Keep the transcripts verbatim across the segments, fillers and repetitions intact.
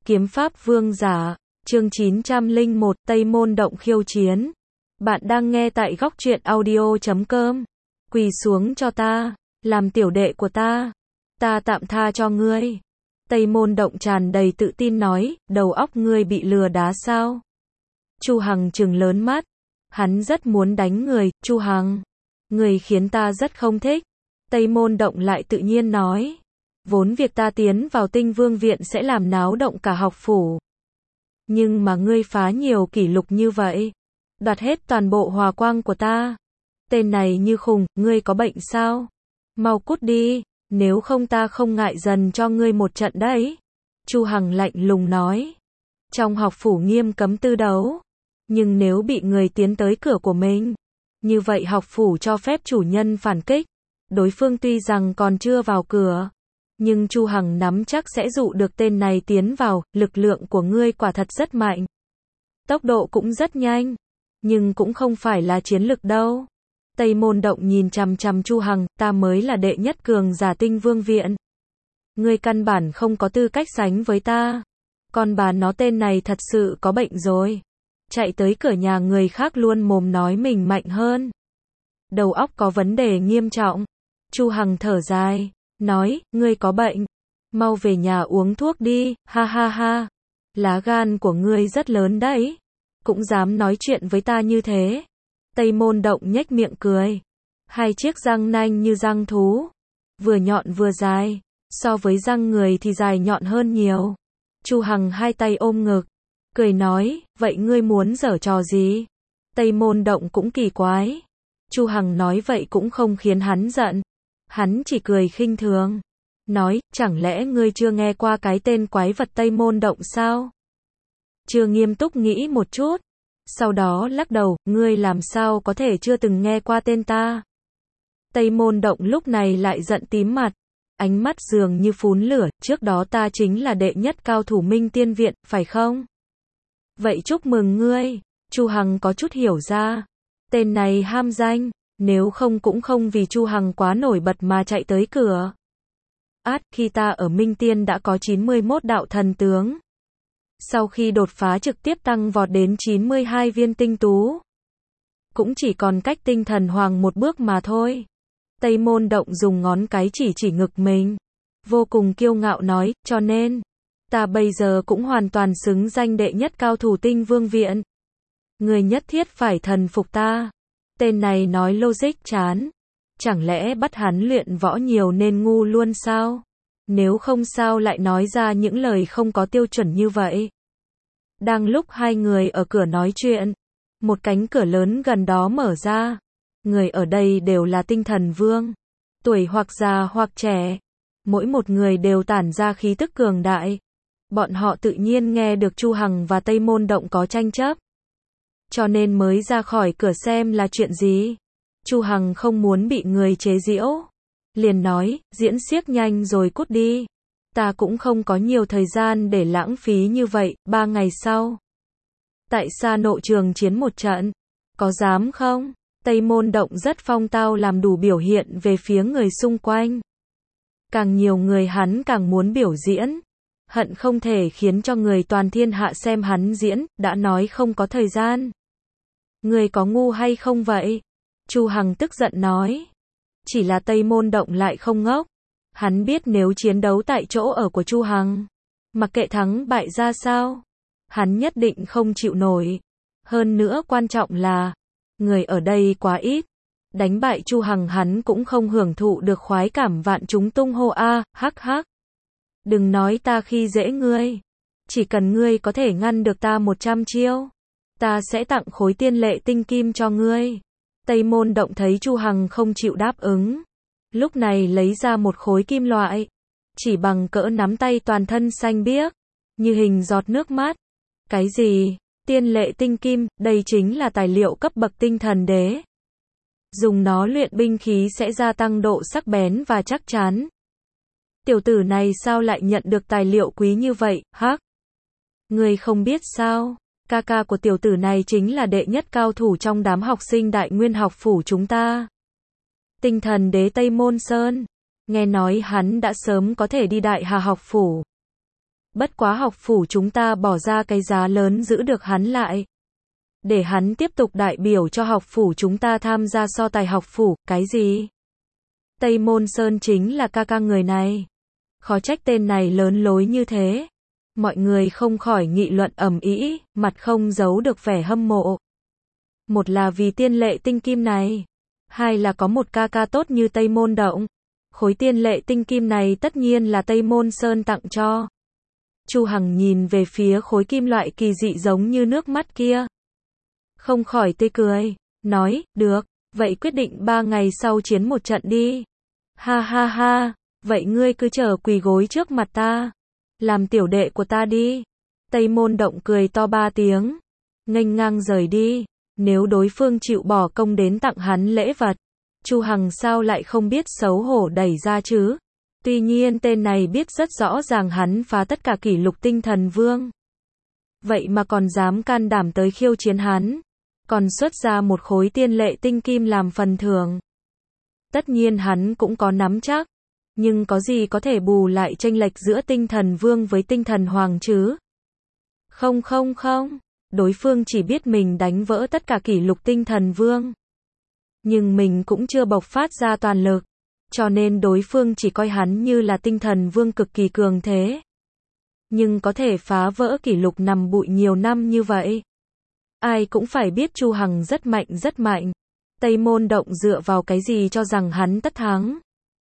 Kiếm pháp vương giả, chương chín trăm lẻ một, Tây Môn Động khiêu chiến. Bạn đang nghe tại góc truyện audio chấm com. Quỳ xuống cho ta, làm tiểu đệ của ta. Ta tạm tha cho ngươi. Tây Môn Động tràn đầy tự tin nói, đầu óc ngươi bị lừa đá sao? Chu Hằng trừng lớn mắt. Hắn rất muốn đánh người, Chu Hằng. Người khiến ta rất không thích. Tây Môn Động lại tự nhiên nói. Vốn việc ta tiến vào Tinh Vương Viện sẽ làm náo động cả học phủ. Nhưng mà ngươi phá nhiều kỷ lục như vậy. Đoạt hết toàn bộ hòa quang của ta. Tên này như khùng, ngươi có bệnh sao? Mau cút đi, nếu không ta không ngại dần cho ngươi một trận đấy. Chu Hằng lạnh lùng nói. Trong học phủ nghiêm cấm tư đấu. Nhưng nếu bị người tiến tới cửa của mình, như vậy học phủ cho phép chủ nhân phản kích. Đối phương tuy rằng còn chưa vào cửa, nhưng Chu Hằng nắm chắc sẽ dụ được tên này tiến vào, lực lượng của ngươi quả thật rất mạnh. Tốc độ cũng rất nhanh, nhưng cũng không phải là chiến lực đâu. Tây Môn Động nhìn chằm chằm Chu Hằng, ta mới là đệ nhất cường giả Tinh Vương Viện. Ngươi căn bản không có tư cách sánh với ta. Con bà nó tên này thật sự có bệnh rồi. Chạy tới cửa nhà người khác luôn mồm nói mình mạnh hơn. Đầu óc có vấn đề nghiêm trọng. Chu Hằng thở dài, nói, ngươi có bệnh. Mau về nhà uống thuốc đi, ha ha ha. Lá gan của ngươi rất lớn đấy. Cũng dám nói chuyện với ta như thế. Tây Môn Động nhếch miệng cười. Hai chiếc răng nanh như răng thú. Vừa nhọn vừa dài. So với răng người thì dài nhọn hơn nhiều. Chu Hằng hai tay ôm ngực. Cười nói, vậy ngươi muốn giở trò gì? Tây Môn Động cũng kỳ quái. Chu Hằng nói vậy cũng không khiến hắn giận. Hắn chỉ cười khinh thường. Nói, chẳng lẽ ngươi chưa nghe qua cái tên quái vật Tây Môn Động sao? Chưa nghiêm túc nghĩ một chút. Sau đó lắc đầu, ngươi làm sao có thể chưa từng nghe qua tên ta? Tây Môn Động lúc này lại giận tím mặt. Ánh mắt dường như phún lửa, trước đó ta chính là đệ nhất cao thủ Minh Tiên Viện, phải không? Vậy chúc mừng ngươi. Chu Hằng có chút hiểu ra. Tên này ham danh. Nếu không cũng không vì Chu Hằng quá nổi bật mà chạy tới cửa. Át, khi ta ở Minh Tiên đã có chín mươi mốt đạo thần tướng. Sau khi đột phá trực tiếp tăng vọt đến chín mươi hai viên tinh tú. Cũng chỉ còn cách tinh thần hoàng một bước mà thôi. Tây Môn Động dùng ngón cái chỉ chỉ ngực mình. Vô cùng kiêu ngạo nói, cho nên, ta bây giờ cũng hoàn toàn xứng danh đệ nhất cao thủ Tinh Vương Viện. Người nhất thiết phải thần phục ta. Tên này nói logic chán. Chẳng lẽ bắt hắn luyện võ nhiều nên ngu luôn sao? Nếu không sao lại nói ra những lời không có tiêu chuẩn như vậy. Đang lúc hai người ở cửa nói chuyện, một cánh cửa lớn gần đó mở ra. Người ở đây đều là tinh thần vương. Tuổi hoặc già hoặc trẻ. Mỗi một người đều tản ra khí tức cường đại. Bọn họ tự nhiên nghe được Chu Hằng và Tây Môn Động có tranh chấp. Cho nên mới ra khỏi cửa xem là chuyện gì. Chu Hằng không muốn bị người chế giễu. Liền nói, diễn xiếc nhanh rồi cút đi. Ta cũng không có nhiều thời gian để lãng phí như vậy, ba ngày sau. Tại Sa Nộ Trường chiến một trận. Có dám không? Tây Môn Động rất phong tao làm đủ biểu hiện về phía người xung quanh. Càng nhiều người hắn càng muốn biểu diễn. Hận không thể khiến cho người toàn thiên hạ xem hắn diễn, đã nói không có thời gian. Người có ngu hay không vậy? Chu Hằng tức giận nói. Chỉ là Tây Môn Động lại không ngốc. Hắn biết nếu chiến đấu tại chỗ ở của Chu Hằng, mặc kệ thắng bại ra sao, hắn nhất định không chịu nổi. Hơn nữa quan trọng là, người ở đây quá ít. Đánh bại Chu Hằng hắn cũng không hưởng thụ được khoái cảm vạn chúng tung hô a, hắc hắc. Đừng nói ta khi dễ ngươi. Chỉ cần ngươi có thể ngăn được ta một trăm chiêu, ta sẽ tặng khối tiên lệ tinh kim cho ngươi. Tây Môn Động thấy Chu Hằng không chịu đáp ứng. Lúc này lấy ra một khối kim loại. Chỉ bằng cỡ nắm tay toàn thân xanh biếc. Như hình giọt nước mắt. Cái gì? Tiên lệ tinh kim, đây chính là tài liệu cấp bậc tinh thần đế. Dùng nó luyện binh khí sẽ gia tăng độ sắc bén và chắc chắn. Tiểu tử này sao lại nhận được tài liệu quý như vậy, hắc? Ngươi không biết sao? Ca ca của tiểu tử này chính là đệ nhất cao thủ trong đám học sinh Đại Nguyên học phủ chúng ta. Tinh thần đế Tây Môn Sơn. Nghe nói hắn đã sớm có thể đi Đại Hà học phủ. Bất quá học phủ chúng ta bỏ ra cái giá lớn giữ được hắn lại. Để hắn tiếp tục đại biểu cho học phủ chúng ta tham gia so tài học phủ, cái gì? Tây Môn Sơn chính là ca ca người này. Khó trách tên này lớn lối như thế. Mọi người không khỏi nghị luận ầm ĩ, mặt không giấu được vẻ hâm mộ. Một là vì tiên lệ tinh kim này. Hai là có một ca ca tốt như Tây Môn Động. Khối tiên lệ tinh kim này tất nhiên là Tây Môn Sơn tặng cho. Chu Hằng nhìn về phía khối kim loại kỳ dị giống như nước mắt kia. Không khỏi tươi cười, nói, được, vậy quyết định ba ngày sau chiến một trận đi. Ha ha ha, vậy ngươi cứ chờ quỳ gối trước mặt ta. Làm tiểu đệ của ta đi. Tây Môn Động cười to ba tiếng. Nghênh ngang rời đi. Nếu đối phương chịu bỏ công đến tặng hắn lễ vật, Chu Hằng sao lại không biết xấu hổ đẩy ra chứ? Tuy nhiên tên này biết rất rõ ràng hắn phá tất cả kỷ lục tinh thần vương. Vậy mà còn dám can đảm tới khiêu chiến hắn. Còn xuất ra một khối tiên lệ tinh kim làm phần thưởng. Tất nhiên hắn cũng có nắm chắc. Nhưng có gì có thể bù lại chênh lệch giữa tinh thần vương với tinh thần hoàng chứ? Không không không. Đối phương chỉ biết mình đánh vỡ tất cả kỷ lục tinh thần vương. Nhưng mình cũng chưa bộc phát ra toàn lực. Cho nên đối phương chỉ coi hắn như là tinh thần vương cực kỳ cường thế. Nhưng có thể phá vỡ kỷ lục nằm bụi nhiều năm như vậy. Ai cũng phải biết Chu Hằng rất mạnh rất mạnh. Tây Môn Động dựa vào cái gì cho rằng hắn tất thắng?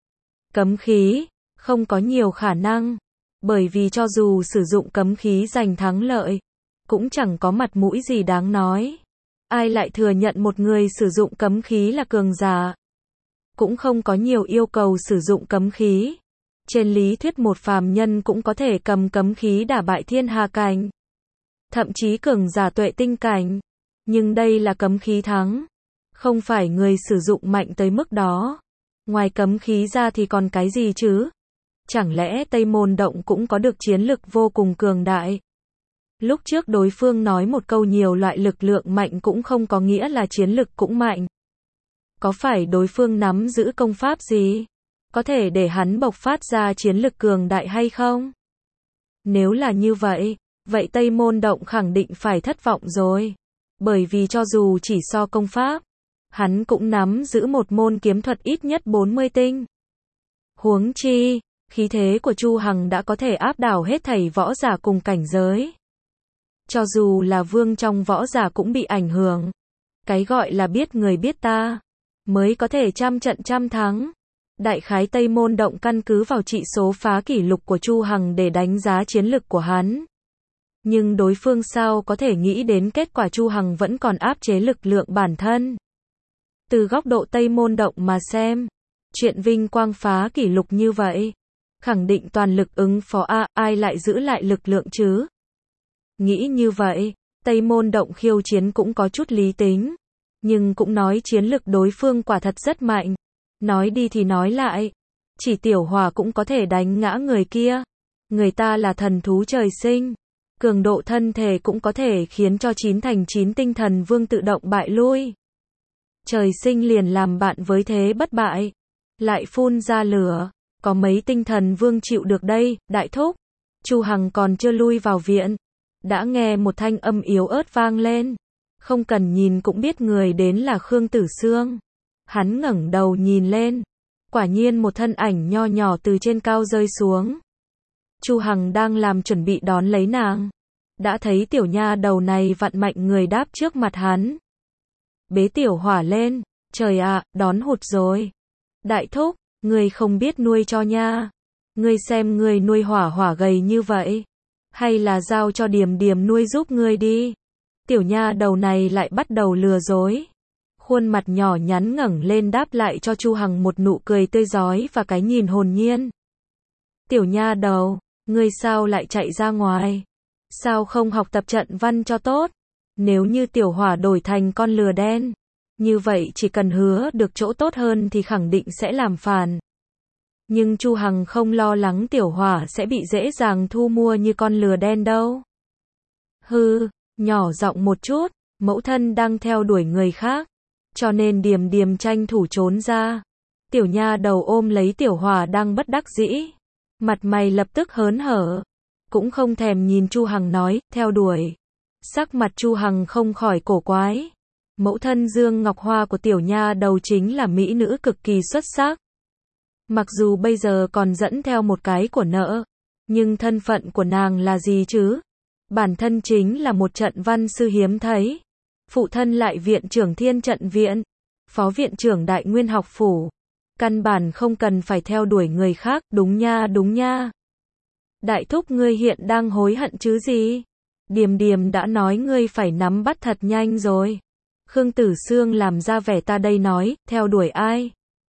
Cấm khí, không có nhiều khả năng. Bởi vì cho dù sử dụng cấm khí giành thắng lợi, cũng chẳng có mặt mũi gì đáng nói. Ai lại thừa nhận một người sử dụng cấm khí là cường giả? Cũng không có nhiều yêu cầu sử dụng cấm khí. Trên lý thuyết một phàm nhân cũng có thể cầm cấm khí đả bại thiên hà cảnh. Thậm chí cường giả tuệ tinh cảnh. Nhưng đây là cấm khí thắng. Không phải người sử dụng mạnh tới mức đó. Ngoài cấm khí ra thì còn cái gì chứ? Chẳng lẽ Tây Môn Động cũng có được chiến lực vô cùng cường đại? Lúc trước đối phương nói một câu nhiều loại lực lượng mạnh cũng không có nghĩa là chiến lực cũng mạnh. Có phải đối phương nắm giữ công pháp gì? Có thể để hắn bộc phát ra chiến lực cường đại hay không? Nếu là như vậy, vậy Tây Môn Động khẳng định phải thất vọng rồi. Bởi vì cho dù chỉ so công pháp, hắn cũng nắm giữ một môn kiếm thuật ít nhất bốn mươi tinh. Huống chi, khí thế của Chu Hằng đã có thể áp đảo hết thảy võ giả cùng cảnh giới. Cho dù là vương trong võ giả cũng bị ảnh hưởng. Cái gọi là biết người biết ta, mới có thể trăm trận trăm thắng. Đại khái Tây Môn Động căn cứ vào trị số phá kỷ lục của Chu Hằng để đánh giá chiến lực của hắn. Nhưng đối phương sao có thể nghĩ đến kết quả Chu Hằng vẫn còn áp chế lực lượng bản thân. Từ góc độ Tây Môn Động mà xem, chuyện vinh quang phá kỷ lục như vậy, khẳng định toàn lực ứng phó a, ai lại giữ lại lực lượng chứ? Nghĩ như vậy, Tây Môn Động khiêu chiến cũng có chút lý tính, nhưng cũng nói chiến lực đối phương quả thật rất mạnh. Nói đi thì nói lại, chỉ Tiểu Hỏa cũng có thể đánh ngã người kia. Người ta là thần thú trời sinh, cường độ thân thể cũng có thể khiến cho chín thành chín tinh thần vương tự động bại lui. Trời sinh liền làm bạn với thế bất bại, lại phun ra lửa, có mấy tinh thần vương chịu được đây, đại thúc. Chu Hằng còn chưa lui vào viện, đã nghe một thanh âm yếu ớt vang lên. Không cần nhìn cũng biết người đến là Khương Tử Sương. Hắn ngẩng đầu nhìn lên, quả nhiên một thân ảnh nho nhỏ từ trên cao rơi xuống. Chu Hằng đang làm chuẩn bị đón lấy nàng, đã thấy tiểu nha đầu này vặn mạnh người đáp trước mặt hắn. Bế Tiểu Hỏa lên, trời ạ, đón hụt rồi. Đại thúc, ngươi không biết nuôi cho nha. Ngươi xem ngươi nuôi Hỏa Hỏa gầy như vậy, hay là giao cho Điềm Điềm nuôi giúp ngươi đi. Tiểu nha đầu này lại bắt đầu lừa dối. Khuôn mặt nhỏ nhắn ngẩng lên đáp lại cho Chu Hằng một nụ cười tươi rói và cái nhìn hồn nhiên. Tiểu nha đầu, ngươi sao lại chạy ra ngoài? Sao không học tập trận văn cho tốt? Nếu như Tiểu Hỏa đổi thành con lừa đen, như vậy chỉ cần hứa được chỗ tốt hơn thì khẳng định sẽ làm phản. Nhưng Chu Hằng không lo lắng Tiểu Hỏa sẽ bị dễ dàng thu mua như con lừa đen đâu. Hừ, nhỏ giọng một chút, mẫu thân đang theo đuổi người khác, cho nên Điềm Điềm tranh thủ trốn ra. Tiểu nha đầu ôm lấy Tiểu Hỏa đang bất đắc dĩ, mặt mày lập tức hớn hở. cũng không thèm nhìn Chu Hằng nói, theo đuổi. Sắc mặt Chu Hằng không khỏi cổ quái. Mẫu thân Dương Ngọc Hoa của tiểu nha đầu chính là mỹ nữ cực kỳ xuất sắc. Mặc dù bây giờ còn dẫn theo một cái của nợ, nhưng thân phận của nàng là gì chứ? Bản thân chính là một trận văn sư hiếm thấy. Phụ thân lại viện trưởng Thiên Trận Viện, phó viện trưởng Đại Nguyên Học Phủ. Căn bản không cần phải theo đuổi người khác, đúng nha đúng nha. Đại thúc ngươi hiện đang hối hận chứ gì? Điềm Điềm đã nói ngươi phải nắm bắt thật nhanh rồi. Khương Tử Sương làm ra vẻ ta đây nói, theo đuổi ai?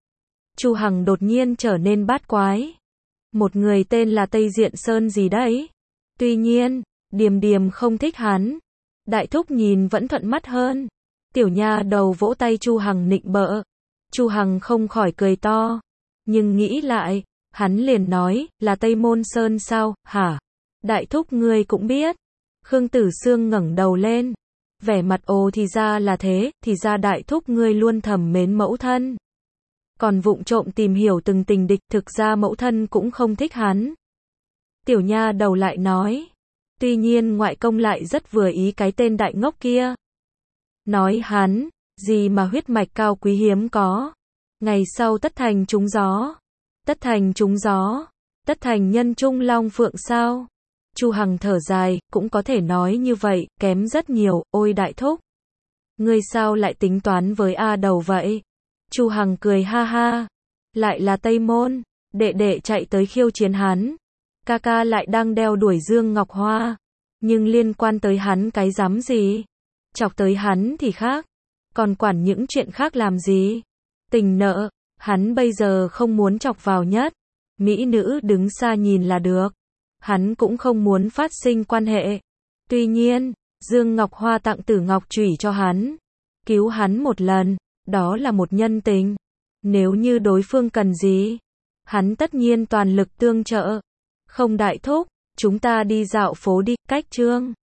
Chu Hằng đột nhiên trở nên bát quái. Một người tên là Tây Diện Sơn gì đấy? Tuy nhiên, Điềm Điềm không thích hắn. Đại thúc nhìn vẫn thuận mắt hơn. Tiểu nha đầu vỗ tay Chu Hằng nịnh bợ. Chu Hằng không khỏi cười to. Nhưng nghĩ lại, hắn liền nói, là Tây Môn Sơn sao, hả? Đại thúc ngươi cũng biết. Khương Tử Sương ngẩng đầu lên. Vẻ mặt ồ thì ra là thế, thì ra đại thúc ngươi luôn thầm mến mẫu thân. Còn vụng trộm tìm hiểu từng tình địch, thực ra mẫu thân cũng không thích hắn. Tiểu nha đầu lại nói. Tuy nhiên ngoại công lại rất vừa ý cái tên đại ngốc kia. Nói hắn, gì mà huyết mạch cao quý hiếm có. Ngày sau tất thành trúng gió. Tất thành trúng gió. Tất thành nhân trung long phượng sao? Chu Hằng thở dài, cũng có thể nói như vậy, kém rất nhiều, ôi đại thúc. Ngươi sao lại tính toán với A Đầu vậy? Chu Hằng cười ha ha. Lại là Tây Môn, đệ đệ chạy tới khiêu chiến hắn. Ca ca lại đang đeo đuổi Dương Ngọc Hoa. Nhưng liên quan tới hắn cái dám gì? Chọc tới hắn thì khác. Còn quản những chuyện khác làm gì? Tình nợ, hắn bây giờ không muốn chọc vào nhất. Mỹ nữ đứng xa nhìn là được. Hắn cũng không muốn phát sinh quan hệ. Tuy nhiên, Dương Ngọc Hoa tặng Tử Ngọc Chủy cho hắn. Cứu hắn một lần, đó là một nhân tình. Nếu như đối phương cần gì, hắn tất nhiên toàn lực tương trợ. Không đại thúc, chúng ta đi dạo phố đi, cách chương.